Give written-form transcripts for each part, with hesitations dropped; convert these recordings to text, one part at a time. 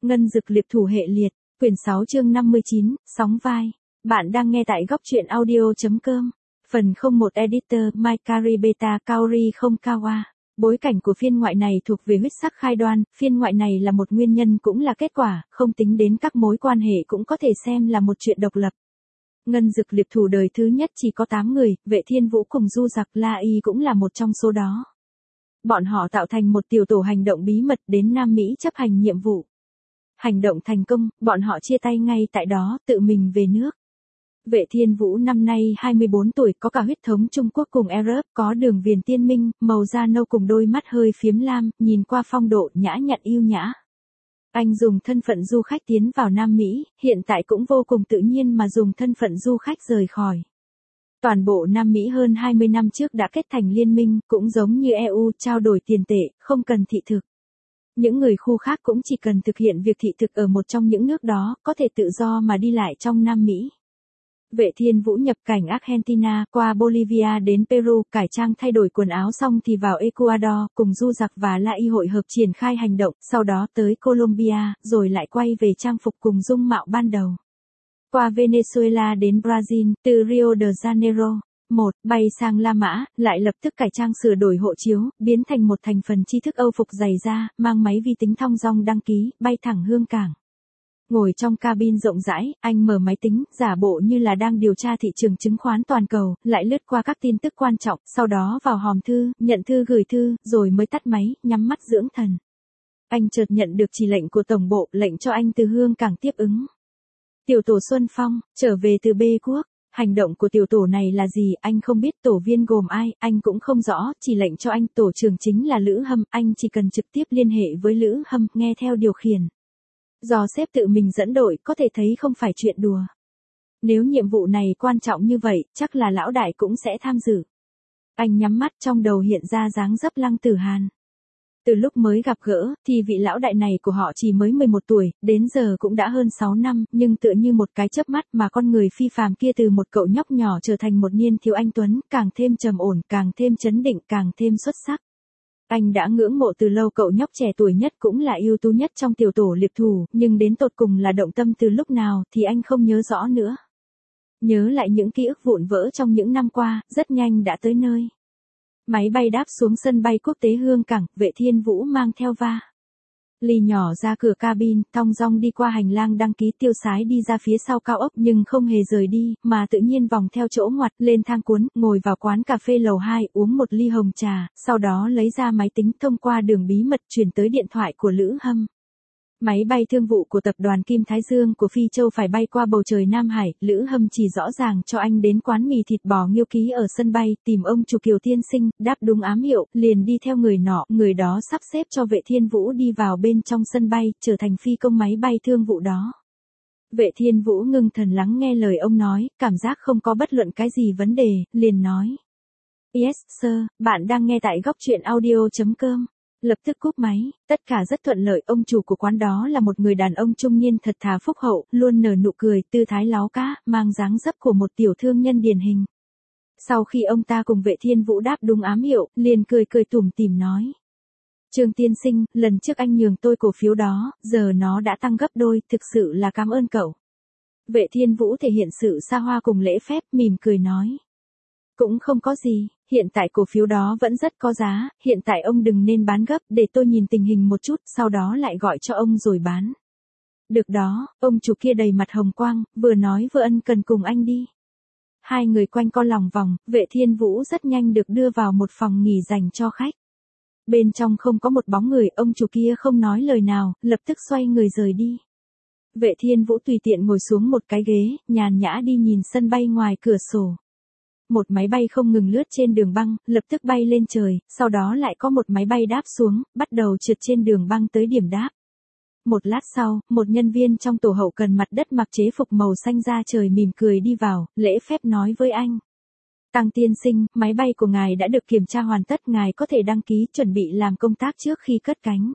Ngân dực liệp thủ hệ liệt, quyển 6 chương 59, sóng vai. Bạn đang nghe tại góc truyện audio.com. Phần 01 Editor Maikari Beta Kaori không Kawa. Bối cảnh của phiên ngoại này thuộc về huyết sắc khai đoan, phiên ngoại này là một nguyên nhân cũng là kết quả, không tính đến các mối quan hệ cũng có thể xem là một chuyện độc lập. Ngân dực liệp thủ đời thứ nhất chỉ có 8 người, Vệ Thiên Vũ cùng Du Giặc La Y cũng là một trong số đó. Bọn họ tạo thành một tiểu tổ hành động bí mật đến Nam Mỹ chấp hành nhiệm vụ. Hành động thành công, bọn họ chia tay ngay tại đó, tự mình về nước. Vệ Thiên Vũ năm nay 24 tuổi, có cả huyết thống Trung Quốc cùng Arab, có đường viền tiên minh, màu da nâu cùng đôi mắt hơi phiếm lam, nhìn qua phong độ nhã nhặn yêu nhã. Anh dùng thân phận du khách tiến vào Nam Mỹ, hiện tại cũng vô cùng tự nhiên mà dùng thân phận du khách rời khỏi. Toàn bộ Nam Mỹ hơn 20 năm trước đã kết thành liên minh, cũng giống như EU, trao đổi tiền tệ, không cần thị thực. Những người khu khác cũng chỉ cần thực hiện việc thị thực ở một trong những nước đó, có thể tự do mà đi lại trong Nam Mỹ. Vệ Thiên Vũ nhập cảnh Argentina, qua Bolivia đến Peru, cải trang thay đổi quần áo xong thì vào Ecuador, cùng Du Giặc và La Y hội hợp triển khai hành động, sau đó tới Colombia, rồi lại quay về trang phục cùng dung mạo ban đầu. Qua Venezuela đến Brazil, từ Rio de Janeiro, bay sang La Mã, lại lập tức cải trang sửa đổi hộ chiếu, biến thành một thành phần tri thức Âu phục dày da, mang máy vi tính thong dong đăng ký, bay thẳng Hương Cảng. Ngồi trong cabin rộng rãi, anh mở máy tính, giả bộ như là đang điều tra thị trường chứng khoán toàn cầu, lại lướt qua các tin tức quan trọng, sau đó vào hòm thư, nhận thư gửi thư, rồi mới tắt máy, nhắm mắt dưỡng thần. Anh chợt nhận được chỉ lệnh của tổng bộ, lệnh cho anh từ Hương Cảng tiếp ứng. Tiểu tổ Xuân Phong, trở về từ B quốc. Hành động của tiểu tổ này là gì, anh không biết, tổ viên gồm ai, anh cũng không rõ, chỉ lệnh cho anh, tổ trưởng chính là Lữ Hâm, anh chỉ cần trực tiếp liên hệ với Lữ Hâm, nghe theo điều khiển. Do sếp tự mình dẫn đội, có thể thấy không phải chuyện đùa. Nếu nhiệm vụ này quan trọng như vậy, chắc là lão đại cũng sẽ tham dự. Anh nhắm mắt, trong đầu hiện ra dáng dấp Lăng Tử Hàn. Từ lúc mới gặp gỡ, thì vị lão đại này của họ chỉ mới 11 tuổi, đến giờ cũng đã hơn 6 năm, nhưng tựa như một cái chớp mắt mà con người phi phàm kia từ một cậu nhóc nhỏ trở thành một niên thiếu anh tuấn, càng thêm trầm ổn, càng thêm chấn định, càng thêm xuất sắc. Anh đã ngưỡng mộ từ lâu cậu nhóc trẻ tuổi nhất cũng là ưu tú nhất trong tiểu tổ liệp thủ, nhưng đến tột cùng là động tâm từ lúc nào thì anh không nhớ rõ nữa. Nhớ lại những ký ức vụn vỡ trong những năm qua, rất nhanh đã tới nơi. Máy bay đáp xuống sân bay quốc tế Hương Cảng, Vệ Thiên Vũ mang theo Ly nhỏ ra cửa cabin, thong dong đi qua hành lang đăng ký, tiêu sái đi ra phía sau cao ốc nhưng không hề rời đi, mà tự nhiên vòng theo chỗ ngoặt, lên thang cuốn, ngồi vào quán cà phê lầu 2, uống một ly hồng trà, sau đó lấy ra máy tính thông qua đường bí mật chuyển tới điện thoại của Lữ Hâm. Máy bay thương vụ của tập đoàn Kim Thái Dương của Phi Châu phải bay qua bầu trời Nam Hải, Lữ Hâm chỉ rõ ràng cho anh đến quán mì thịt bò Nghiêu Ký ở sân bay, tìm ông chủ Kiều tiên sinh, đáp đúng ám hiệu, liền đi theo người nọ, người đó sắp xếp cho Vệ Thiên Vũ đi vào bên trong sân bay, trở thành phi công máy bay thương vụ đó. Vệ Thiên Vũ ngưng thần lắng nghe lời ông nói, cảm giác không có bất luận cái gì vấn đề, liền nói. Yes sir, bạn đang nghe tại góc truyện audio.com. Lập tức cúp máy, tất cả rất thuận lợi, ông chủ của quán đó là một người đàn ông trung niên thật thà phúc hậu, luôn nở nụ cười, tư thái láo cá, mang dáng dấp của một tiểu thương nhân điển hình. Sau khi ông ta cùng Vệ Thiên Vũ đáp đúng ám hiệu, liền cười tủm tỉm nói. Trương tiên sinh, lần trước anh nhường tôi cổ phiếu đó, giờ nó đã tăng gấp đôi, thực sự là cảm ơn cậu. Vệ Thiên Vũ thể hiện sự xa hoa cùng lễ phép, mỉm cười nói. Cũng không có gì, hiện tại cổ phiếu đó vẫn rất có giá, hiện tại ông đừng nên bán gấp, để tôi nhìn tình hình một chút, sau đó lại gọi cho ông rồi bán. Được đó, ông chủ kia đầy mặt hồng quang, vừa nói vừa ân cần cùng anh đi. Hai người quanh co lòng vòng, Vệ Thiên Vũ rất nhanh được đưa vào một phòng nghỉ dành cho khách. Bên trong không có một bóng người, ông chủ kia không nói lời nào, lập tức xoay người rời đi. Vệ Thiên Vũ tùy tiện ngồi xuống một cái ghế, nhàn nhã đi nhìn sân bay ngoài cửa sổ. Một máy bay không ngừng lướt trên đường băng, lập tức bay lên trời, sau đó lại có một máy bay đáp xuống, bắt đầu trượt trên đường băng tới điểm đáp. Một lát sau, một nhân viên trong tổ hậu cần mặt đất mặc chế phục màu xanh da trời mỉm cười đi vào, lễ phép nói với anh. Tăng tiên sinh, máy bay của ngài đã được kiểm tra hoàn tất, ngài có thể đăng ký chuẩn bị làm công tác trước khi cất cánh.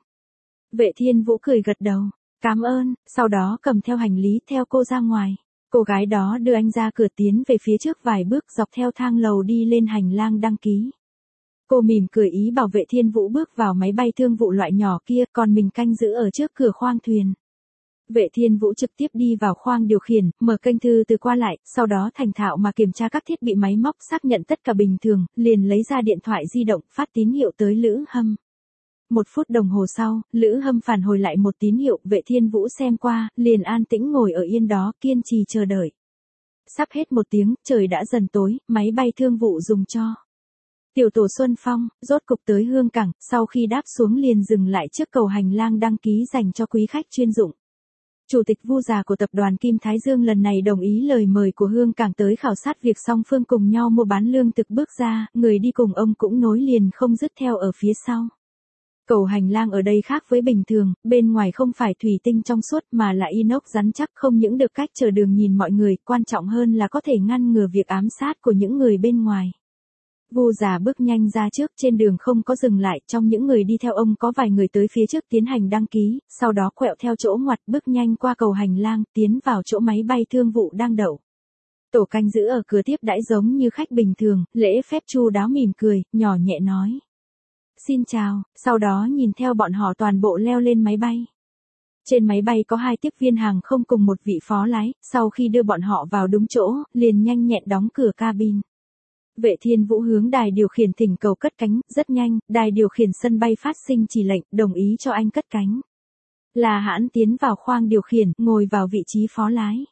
Vệ Thiên Vũ cười gật đầu, cảm ơn, sau đó cầm theo hành lý theo cô ra ngoài. Cô gái đó đưa anh ra cửa, tiến về phía trước vài bước, dọc theo thang lầu đi lên hành lang đăng ký. Cô mỉm cười ý bảo Vệ Thiên Vũ bước vào máy bay thương vụ loại nhỏ kia, còn mình canh giữ ở trước cửa khoang thuyền. Vệ Thiên Vũ trực tiếp đi vào khoang điều khiển, mở kênh thư từ qua lại, sau đó thành thạo mà kiểm tra các thiết bị máy móc xác nhận tất cả bình thường, liền lấy ra điện thoại di động phát tín hiệu tới Lữ Hâm. 1 phút đồng hồ sau, Lữ Hâm phản hồi lại một tín hiệu, Vệ Thiên Vũ xem qua, liền an tĩnh ngồi ở yên đó kiên trì chờ đợi. Sắp hết 1 tiếng, trời đã dần tối, máy bay thương vụ dùng cho. Tiểu tổ Xuân Phong, rốt cục tới Hương Cảng, sau khi đáp xuống liền dừng lại trước cầu hành lang đăng ký dành cho quý khách chuyên dụng. Chủ tịch Vu già của tập đoàn Kim Thái Dương lần này đồng ý lời mời của Hương Cảng tới khảo sát việc song phương cùng nhau mua bán lương thực bước ra, người đi cùng ông cũng nối liền không dứt theo ở phía sau. Cầu hành lang ở đây khác với bình thường, bên ngoài không phải thủy tinh trong suốt mà là inox rắn chắc, không những được cách chờ đường nhìn mọi người, quan trọng hơn là có thể ngăn ngừa việc ám sát của những người bên ngoài. Vu già bước nhanh ra trước, trên đường không có dừng lại, trong những người đi theo ông có vài người tới phía trước tiến hành đăng ký, sau đó quẹo theo chỗ ngoặt bước nhanh qua cầu hành lang, tiến vào chỗ máy bay thương vụ đang đậu. Tổ canh giữ ở cửa tiếp đãi giống như khách bình thường, lễ phép chu đáo mỉm cười, nhỏ nhẹ nói. Xin chào, sau đó nhìn theo bọn họ toàn bộ leo lên máy bay. Trên máy bay có 2 tiếp viên hàng không cùng một vị phó lái, sau khi đưa bọn họ vào đúng chỗ, liền nhanh nhẹn đóng cửa cabin. Vệ Thiên Vũ hướng đài điều khiển thỉnh cầu cất cánh, rất nhanh, đài điều khiển sân bay phát sinh chỉ lệnh, đồng ý cho anh cất cánh. La Hãn tiến vào khoang điều khiển, ngồi vào vị trí phó lái.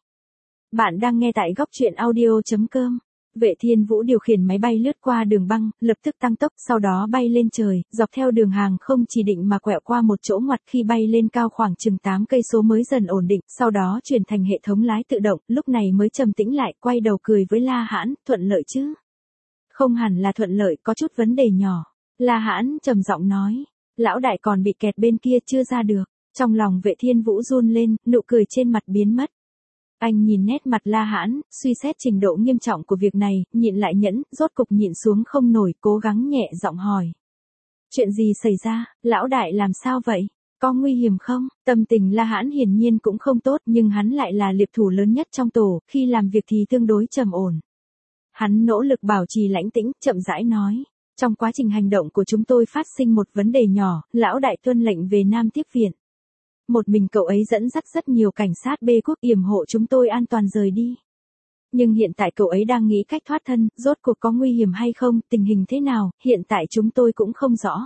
Bạn đang nghe tại góc truyện audio.com. Vệ Thiên Vũ điều khiển máy bay lướt qua đường băng, lập tức tăng tốc, sau đó bay lên trời, dọc theo đường hàng không chỉ định mà quẹo qua một chỗ ngoặt, khi bay lên cao khoảng chừng 8 cây số mới dần ổn định, sau đó chuyển thành hệ thống lái tự động, lúc này mới trầm tĩnh lại, quay đầu cười với La Hãn, thuận lợi chứ? Không hẳn là thuận lợi, có chút vấn đề nhỏ. La Hãn trầm giọng nói, lão đại còn bị kẹt bên kia chưa ra được. Trong lòng Vệ Thiên Vũ run lên, nụ cười trên mặt biến mất. Anh nhìn nét mặt La Hãn, suy xét trình độ nghiêm trọng của việc này, nhịn lại nhẫn, rốt cục nhịn xuống không nổi, cố gắng nhẹ giọng hỏi. Chuyện gì xảy ra, lão đại làm sao vậy? Có nguy hiểm không? Tâm tình La Hãn hiển nhiên cũng không tốt, nhưng hắn lại là liệp thủ lớn nhất trong tổ, khi làm việc thì tương đối trầm ổn. Hắn nỗ lực bảo trì lãnh tĩnh, chậm rãi nói. Trong quá trình hành động của chúng tôi phát sinh một vấn đề nhỏ, lão đại tuân lệnh về Nam tiếp viện. Một mình cậu ấy dẫn dắt rất nhiều cảnh sát B quốc yểm hộ chúng tôi an toàn rời đi. Nhưng hiện tại cậu ấy đang nghĩ cách thoát thân, rốt cuộc có nguy hiểm hay không, tình hình thế nào, hiện tại chúng tôi cũng không rõ.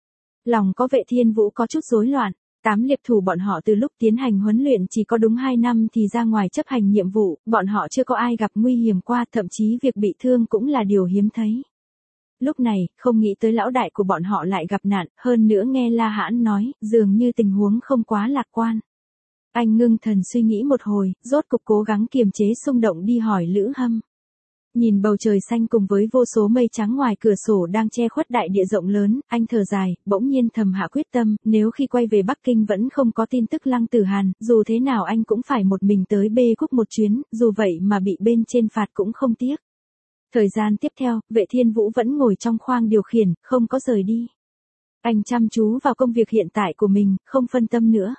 Lòng có Vệ Thiên Vũ có chút rối loạn. 8 liệp thủ bọn họ từ lúc tiến hành huấn luyện chỉ có đúng 2 năm thì ra ngoài chấp hành nhiệm vụ, bọn họ chưa có ai gặp nguy hiểm qua, thậm chí việc bị thương cũng là điều hiếm thấy. Lúc này, không nghĩ tới lão đại của bọn họ lại gặp nạn, hơn nữa nghe La Hãn nói, dường như tình huống không quá lạc quan. Anh ngưng thần suy nghĩ một hồi, rốt cục cố gắng kiềm chế xung động đi hỏi Lữ Hâm. Nhìn bầu trời xanh cùng với vô số mây trắng ngoài cửa sổ đang che khuất đại địa rộng lớn, anh thở dài, bỗng nhiên thầm hạ quyết tâm, nếu khi quay về Bắc Kinh vẫn không có tin tức Lăng Tử Hàn, dù thế nào anh cũng phải một mình tới B quốc một chuyến, dù vậy mà bị bên trên phạt cũng không tiếc. Thời gian tiếp theo, Vệ Thiên Vũ vẫn ngồi trong khoang điều khiển, không có rời đi. Anh chăm chú vào công việc hiện tại của mình, không phân tâm nữa.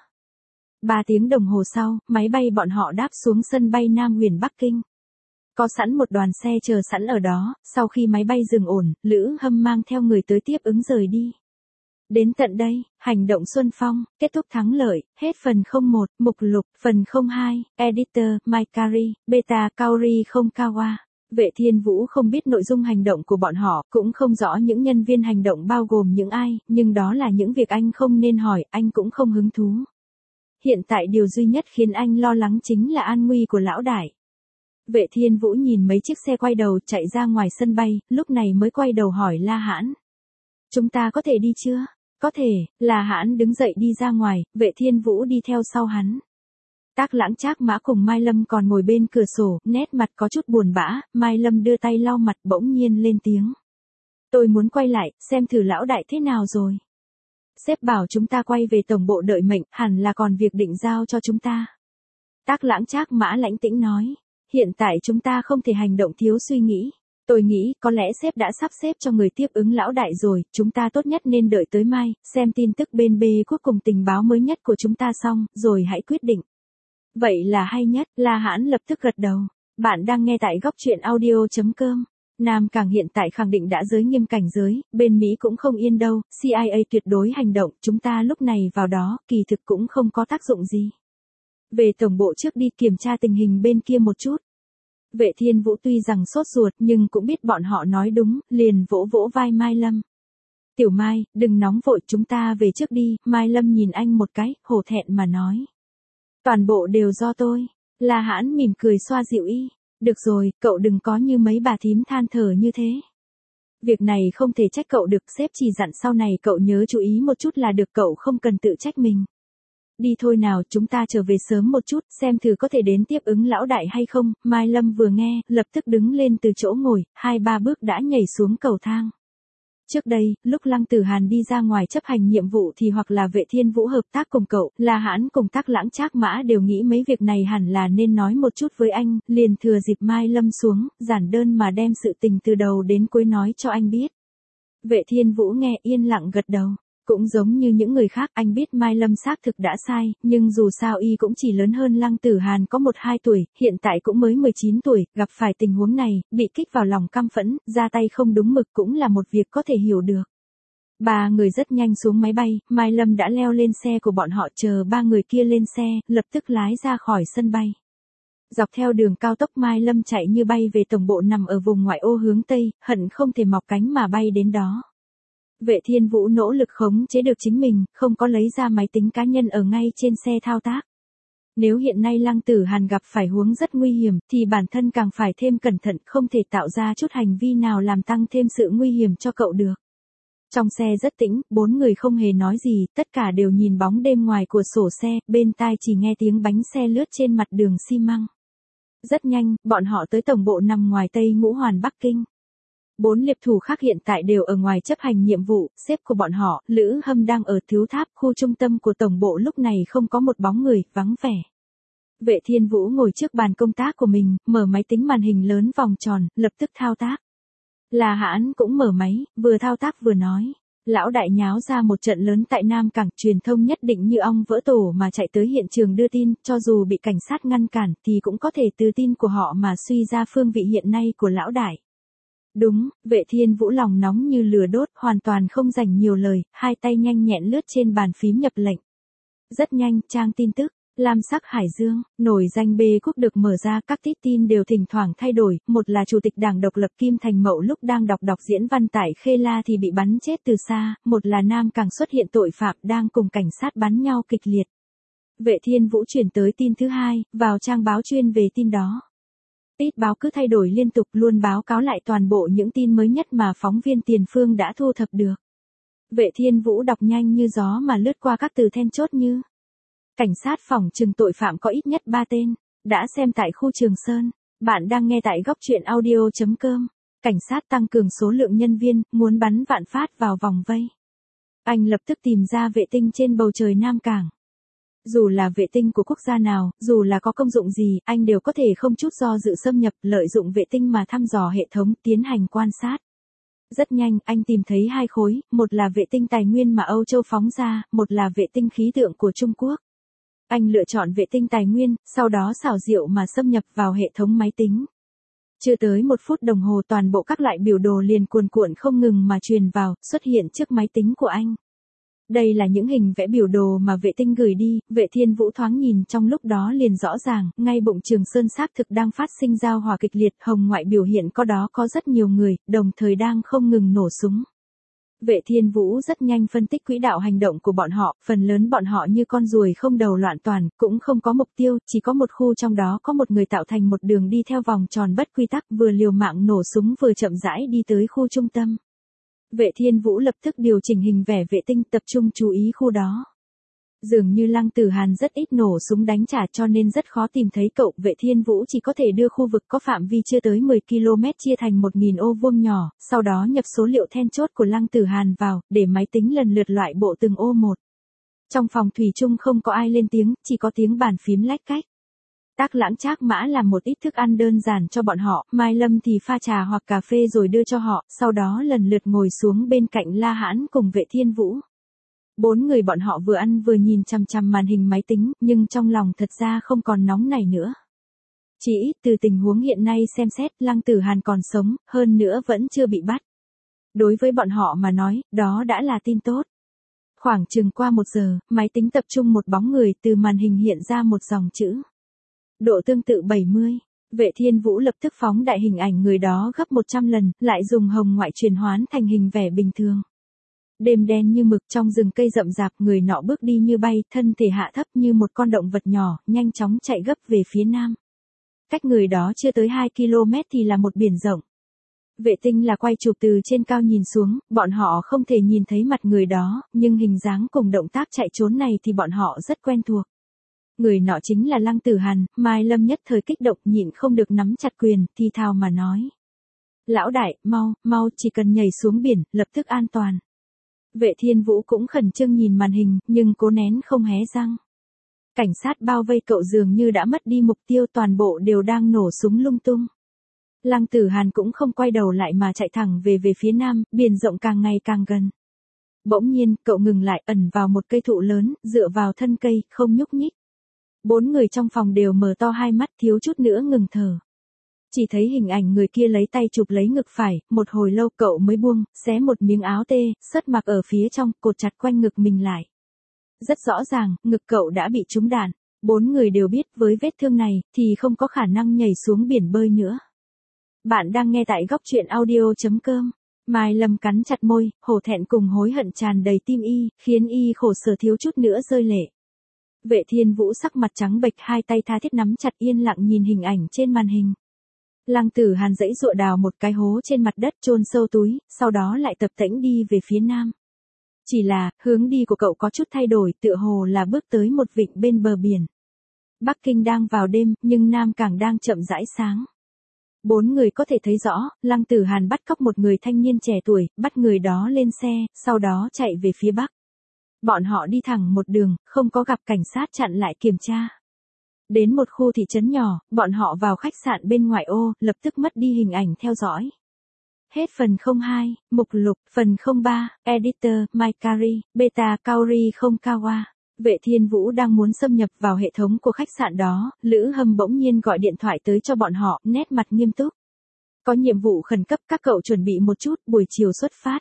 3 tiếng đồng hồ sau, máy bay bọn họ đáp xuống sân bay Nam Huyền Bắc Kinh. Có sẵn một đoàn xe chờ sẵn ở đó, sau khi máy bay dừng ổn, Lữ Hâm mang theo người tới tiếp ứng rời đi. Đến tận đây, hành động Xuân Phong, kết thúc thắng lợi, hết phần 01, mục lục, phần 02, editor, Mike Carey, Beta Kaori không Kawa. Vệ Thiên Vũ không biết nội dung hành động của bọn họ, cũng không rõ những nhân viên hành động bao gồm những ai, nhưng đó là những việc anh không nên hỏi, anh cũng không hứng thú. Hiện tại điều duy nhất khiến anh lo lắng chính là an nguy của lão đại. Vệ Thiên Vũ nhìn mấy chiếc xe quay đầu chạy ra ngoài sân bay, lúc này mới quay đầu hỏi La Hãn. Chúng ta có thể đi chưa? Có thể, La Hãn đứng dậy đi ra ngoài, Vệ Thiên Vũ đi theo sau hắn. Tác Lãng Trác Mã cùng Mai Lâm còn ngồi bên cửa sổ, nét mặt có chút buồn bã, Mai Lâm đưa tay lau mặt bỗng nhiên lên tiếng. Tôi muốn quay lại, xem thử lão đại thế nào rồi. Sếp bảo chúng ta quay về tổng bộ đợi mệnh, hẳn là còn việc định giao cho chúng ta. Tác Lãng Trác Mã lãnh tĩnh nói. Hiện tại chúng ta không thể hành động thiếu suy nghĩ. Tôi nghĩ, có lẽ sếp đã sắp xếp cho người tiếp ứng lão đại rồi, chúng ta tốt nhất nên đợi tới mai, xem tin tức bên B quốc cùng tình báo mới nhất của chúng ta xong, rồi hãy quyết định. Vậy là hay nhất, La Hãn lập tức gật đầu. Bạn đang nghe tại góc truyện audio.com. Nam Cảng hiện tại khẳng định đã giới nghiêm cảnh giới, bên Mỹ cũng không yên đâu, CIA tuyệt đối hành động, chúng ta lúc này vào đó, kỳ thực cũng không có tác dụng gì. Về tổng bộ trước đi kiểm tra tình hình bên kia một chút. Vệ Thiên Vũ tuy rằng sốt ruột nhưng cũng biết bọn họ nói đúng, liền vỗ vỗ vai Mai Lâm. Tiểu Mai, đừng nóng vội, chúng ta về trước đi. Mai Lâm nhìn anh một cái, hổ thẹn mà nói. Toàn bộ đều do tôi. La Hãn mỉm cười xoa dịu y. Được rồi, cậu đừng có như mấy bà thím than thở như thế. Việc này không thể trách cậu được, sếp chỉ dặn sau này cậu nhớ chú ý một chút là được, cậu không cần tự trách mình. Đi thôi nào, chúng ta trở về sớm một chút, xem thử có thể đến tiếp ứng lão đại hay không. Mai Lâm vừa nghe, lập tức đứng lên từ chỗ ngồi, 2-3 bước đã nhảy xuống cầu thang. Trước đây, lúc Lăng Tử Hàn đi ra ngoài chấp hành nhiệm vụ thì hoặc là Vệ Thiên Vũ hợp tác cùng cậu, La Hãn cùng Tắc Lãng Trác Mã đều nghĩ mấy việc này hẳn là nên nói một chút với anh, liền thừa dịp Mai Lâm xuống, giản đơn mà đem sự tình từ đầu đến cuối nói cho anh biết. Vệ Thiên Vũ nghe yên lặng gật đầu. Cũng giống như những người khác, anh biết Mai Lâm xác thực đã sai, nhưng dù sao y cũng chỉ lớn hơn Lăng Tử Hàn có 1-2 tuổi, hiện tại cũng mới 19 tuổi, gặp phải tình huống này, bị kích vào lòng căm phẫn, ra tay không đúng mực cũng là một việc có thể hiểu được. Ba người rất nhanh xuống máy bay, Mai Lâm đã leo lên xe của bọn họ, chờ ba người kia lên xe, lập tức lái ra khỏi sân bay. Dọc theo đường cao tốc Mai Lâm chạy như bay về tổng bộ nằm ở vùng ngoại ô hướng Tây, hận không thể mọc cánh mà bay đến đó. Vệ Thiên Vũ nỗ lực khống chế được chính mình, không có lấy ra máy tính cá nhân ở ngay trên xe thao tác. Nếu hiện nay Lăng Tử Hàn gặp phải huống rất nguy hiểm, thì bản thân càng phải thêm cẩn thận, không thể tạo ra chút hành vi nào làm tăng thêm sự nguy hiểm cho cậu được. Trong xe rất tĩnh, 4 người không hề nói gì, tất cả đều nhìn bóng đêm ngoài cửa sổ xe, bên tai chỉ nghe tiếng bánh xe lướt trên mặt đường xi măng. Rất nhanh, bọn họ tới tổng bộ nằm ngoài Tây Ngũ Hoàn Bắc Kinh. 4 liệp thủ khác hiện tại đều ở ngoài chấp hành nhiệm vụ, sếp của bọn họ, Lữ Hâm đang ở Thiếu Tháp, khu trung tâm của tổng bộ lúc này không có một bóng người, vắng vẻ. Vệ Thiên Vũ ngồi trước bàn công tác của mình, mở máy tính màn hình lớn vòng tròn, lập tức thao tác. La Hãn cũng mở máy, vừa thao tác vừa nói. Lão đại nháo ra một trận lớn tại Nam Cảng, truyền thông nhất định như ong vỡ tổ mà chạy tới hiện trường đưa tin, cho dù bị cảnh sát ngăn cản thì cũng có thể từ tin của họ mà suy ra phương vị hiện nay của lão đại. Đúng, Vệ Thiên Vũ lòng nóng như lửa đốt, hoàn toàn không dành nhiều lời, hai tay nhanh nhẹn lướt trên bàn phím nhập lệnh. Rất nhanh, trang tin tức, Lam Sắc Hải Dương, nổi danh bê quốc được mở ra, các tít tin đều thỉnh thoảng thay đổi, một là Chủ tịch Đảng độc lập Kim Thành Mậu lúc đang đọc diễn văn tại Khê La thì bị bắn chết từ xa, một là Nam Cảng xuất hiện tội phạm đang cùng cảnh sát bắn nhau kịch liệt. Vệ Thiên Vũ chuyển tới tin thứ hai, vào trang báo chuyên về tin đó. Tít báo cứ thay đổi liên tục, luôn báo cáo lại toàn bộ những tin mới nhất mà phóng viên Tiền Phương đã thu thập được. Vệ Thiên Vũ đọc nhanh như gió mà lướt qua các từ then chốt như cảnh sát phòng trừng tội phạm có ít nhất 3 tên, đã xem tại khu Trường Sơn. Bạn đang nghe tại góc truyện audio.com. Cảnh sát tăng cường số lượng nhân viên, muốn bắn vạn phát vào vòng vây. Anh lập tức tìm ra vệ tinh trên bầu trời Nam Cảng. Dù là vệ tinh của quốc gia nào, dù là có công dụng gì, anh đều có thể không chút do dự xâm nhập, lợi dụng vệ tinh mà thăm dò hệ thống, tiến hành quan sát. Rất nhanh, anh tìm thấy 2 khối, một là vệ tinh tài nguyên mà Âu Châu phóng ra, một là vệ tinh khí tượng của Trung Quốc. Anh lựa chọn vệ tinh tài nguyên, sau đó xảo diệu mà xâm nhập vào hệ thống máy tính. Chưa tới 1 phút đồng hồ toàn bộ các loại biểu đồ liền cuồn cuộn không ngừng mà truyền vào, xuất hiện trước máy tính của anh. Đây là những hình vẽ biểu đồ mà vệ tinh gửi đi, Vệ Thiên Vũ thoáng nhìn trong lúc đó liền rõ ràng, ngay bụng Trường Sơn xác thực đang phát sinh giao hỏa kịch liệt, hồng ngoại biểu hiện có đó có rất nhiều người, đồng thời đang không ngừng nổ súng. Vệ Thiên Vũ rất nhanh phân tích quỹ đạo hành động của bọn họ, phần lớn bọn họ như con ruồi không đầu loạn toàn, cũng không có mục tiêu, chỉ có một khu trong đó có một người tạo thành một đường đi theo vòng tròn bất quy tắc, vừa liều mạng nổ súng vừa chậm rãi đi tới khu trung tâm. Vệ Thiên Vũ lập tức điều chỉnh hình vẽ vệ tinh, tập trung chú ý khu đó. Dường như Lăng Tử Hàn rất ít nổ súng đánh trả cho nên rất khó tìm thấy cậu. Vệ Thiên Vũ chỉ có thể đưa khu vực có phạm vi chưa tới 10 km chia thành 1000 ô vuông nhỏ, sau đó nhập số liệu then chốt của Lăng Tử Hàn vào, để máy tính lần lượt loại bộ từng ô một. Trong phòng thủy chung không có ai lên tiếng, chỉ có tiếng bàn phím lách cách. Tắc Lãng Trác Mã làm một ít thức ăn đơn giản cho bọn họ, Mai Lâm thì pha trà hoặc cà phê rồi đưa cho họ, sau đó lần lượt ngồi xuống bên cạnh La Hãn cùng Vệ Thiên Vũ. 4 người bọn họ vừa ăn vừa nhìn chằm chằm màn hình máy tính, nhưng trong lòng thật ra không còn nóng nảy nữa. Chỉ ít từ tình huống hiện nay xem xét, Lăng Tử Hàn còn sống, hơn nữa vẫn chưa bị bắt. Đối với bọn họ mà nói, đó đã là tin tốt. Khoảng chừng qua 1 giờ, máy tính tập trung một bóng người từ màn hình hiện ra một dòng chữ. Độ tương tự 70. Vệ Thiên Vũ lập tức phóng đại hình ảnh người đó gấp 100 lần, lại dùng hồng ngoại truyền hoán thành hình vẻ bình thường. Đêm đen như mực trong rừng cây rậm rạp, người nọ bước đi như bay, thân thể hạ thấp như một con động vật nhỏ, nhanh chóng chạy gấp về phía nam. Cách người đó chưa tới 2 km thì là một biển rộng. Vệ tinh là quay chụp từ trên cao nhìn xuống, bọn họ không thể nhìn thấy mặt người đó, nhưng hình dáng cùng động tác chạy trốn này thì bọn họ rất quen thuộc. Người nọ chính là Lăng Tử Hàn. Mai Lâm nhất thời kích động nhịn không được nắm chặt quyền, thì thào mà nói. Lão đại, mau, chỉ cần nhảy xuống biển, lập tức an toàn. Vệ Thiên Vũ cũng khẩn trương nhìn màn hình, nhưng cố nén không hé răng. Cảnh sát bao vây cậu dường như đã mất đi mục tiêu, toàn bộ đều đang nổ súng lung tung. Lăng Tử Hàn cũng không quay đầu lại mà chạy thẳng về phía nam, biển rộng càng ngày càng gần. Bỗng nhiên, cậu ngừng lại, ẩn vào một cây thụ lớn, dựa vào thân cây, không nhúc nhích. 4 người trong phòng đều mở to hai mắt, thiếu chút nữa ngừng thở. Chỉ thấy hình ảnh người kia lấy tay chụp lấy ngực phải, một hồi lâu cậu mới buông, xé một miếng áo tê, sất mặc ở phía trong, cột chặt quanh ngực mình lại. Rất rõ ràng, ngực cậu đã bị trúng đạn. 4 người đều biết với vết thương này, thì không có khả năng nhảy xuống biển bơi nữa. Bạn đang nghe tại góc truyện audio.com. Mai Lâm cắn chặt môi, hổ thẹn cùng hối hận tràn đầy tim y, khiến y khổ sở thiếu chút nữa rơi lệ. Vệ Thiên Vũ sắc mặt trắng bệch, hai tay tha thiết nắm chặt, yên lặng nhìn hình ảnh trên màn hình. Lăng Tử Hàn giãy giụa đào một cái hố trên mặt đất chôn sâu túi, sau đó lại tập tễnh đi về phía nam. Chỉ là, hướng đi của cậu có chút thay đổi, tựa hồ là bước tới một vịnh bên bờ biển. Bắc Kinh đang vào đêm, nhưng Nam Cảng đang chậm rãi sáng. 4 người có thể thấy rõ, Lăng Tử Hàn bắt cóc một người thanh niên trẻ tuổi, bắt người đó lên xe, sau đó chạy về phía Bắc. Bọn họ đi thẳng một đường, không có gặp cảnh sát chặn lại kiểm tra. Đến một khu thị trấn nhỏ, bọn họ vào khách sạn bên ngoại ô, lập tức mất đi hình ảnh theo dõi. Hết phần 02, mục lục, phần 03, editor, Maikari, beta Kaori không Kawa. Vệ Thiên Vũ đang muốn xâm nhập vào hệ thống của khách sạn đó, Lữ Hâm bỗng nhiên gọi điện thoại tới cho bọn họ, nét mặt nghiêm túc. Có nhiệm vụ khẩn cấp, các cậu chuẩn bị một chút, buổi chiều xuất phát.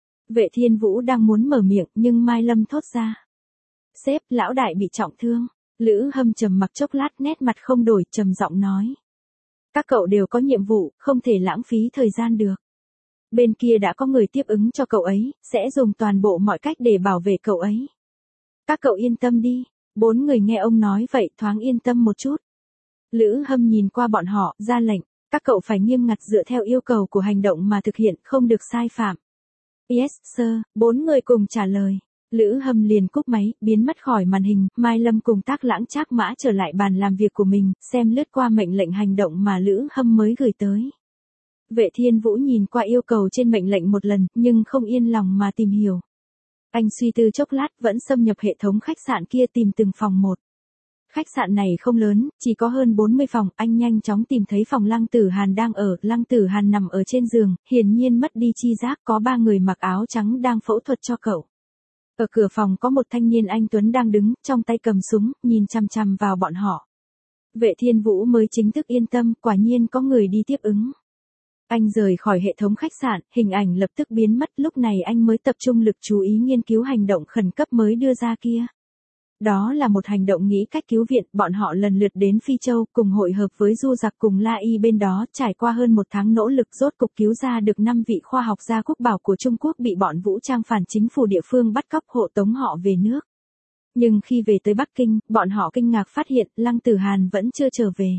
Vệ Thiên Vũ đang muốn mở miệng, nhưng Mai Lâm thốt ra. Sếp, lão đại bị trọng thương. Lữ Hâm trầm mặc chốc lát, nét mặt không đổi, trầm giọng nói. Các cậu đều có nhiệm vụ, không thể lãng phí thời gian được. Bên kia đã có người tiếp ứng cho cậu ấy, sẽ dùng toàn bộ mọi cách để bảo vệ cậu ấy. Các cậu yên tâm đi. 4 người nghe ông nói vậy thoáng yên tâm một chút. Lữ Hâm nhìn qua bọn họ, ra lệnh. Các cậu phải nghiêm ngặt dựa theo yêu cầu của hành động mà thực hiện, không được sai phạm. Yes, sir, 4 người cùng trả lời. Lữ Hâm liền cúp máy, biến mất khỏi màn hình. Mai Lâm cùng Tác Lãng Trác Mã trở lại bàn làm việc của mình, xem lướt qua mệnh lệnh hành động mà Lữ Hâm mới gửi tới. Vệ Thiên Vũ nhìn qua yêu cầu trên mệnh lệnh một lần, nhưng không yên lòng mà tìm hiểu. Anh suy tư chốc lát, vẫn xâm nhập hệ thống khách sạn kia tìm từng phòng một. Khách sạn này không lớn, chỉ có hơn 40 phòng, anh nhanh chóng tìm thấy phòng Lăng Tử Hàn đang ở. Lăng Tử Hàn nằm ở trên giường, hiển nhiên mất đi chi giác, có 3 người mặc áo trắng đang phẫu thuật cho cậu. Ở cửa phòng có một thanh niên anh tuấn đang đứng, trong tay cầm súng, nhìn chằm chằm vào bọn họ. Vệ Thiên Vũ mới chính thức yên tâm, quả nhiên có người đi tiếp ứng. Anh rời khỏi hệ thống khách sạn, hình ảnh lập tức biến mất, lúc này anh mới tập trung lực chú ý nghiên cứu hành động khẩn cấp mới đưa ra kia. Đó là một hành động nghĩ cách cứu viện, bọn họ lần lượt đến Phi Châu, cùng hội hợp với du giặc cùng La Y bên đó, trải qua hơn 1 tháng nỗ lực rốt cục cứu ra được 5 vị khoa học gia quốc bảo của Trung Quốc bị bọn vũ trang phản chính phủ địa phương bắt cóc hộ tống họ về nước. Nhưng khi về tới Bắc Kinh, bọn họ kinh ngạc phát hiện Lăng Tử Hàn vẫn chưa trở về.